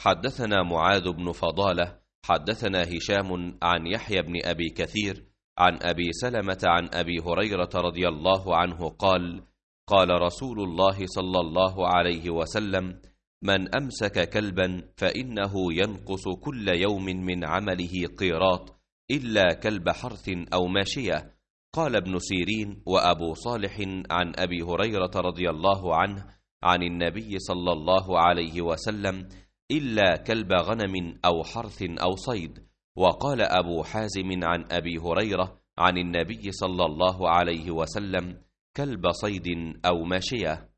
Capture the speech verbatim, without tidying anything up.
حدثنا معاذ بن فضالة حدثنا هشام عن يحيى بن أبي كثير عن أبي سلمة عن أبي هريرة رضي الله عنه قال: قال رسول الله صلى الله عليه وسلم: من أمسك كلبا فإنه ينقص كل يوم من عمله قيراط إلا كلب حرث أو ماشية. قال ابن سيرين وأبو صالح عن أبي هريرة رضي الله عنه عن النبي صلى الله عليه وسلم: إلا كلب غنم أو حرث أو صيد. وقال أبو حازم عن أبي هريرة عن النبي صلى الله عليه وسلم: كلب صيد أو ماشية.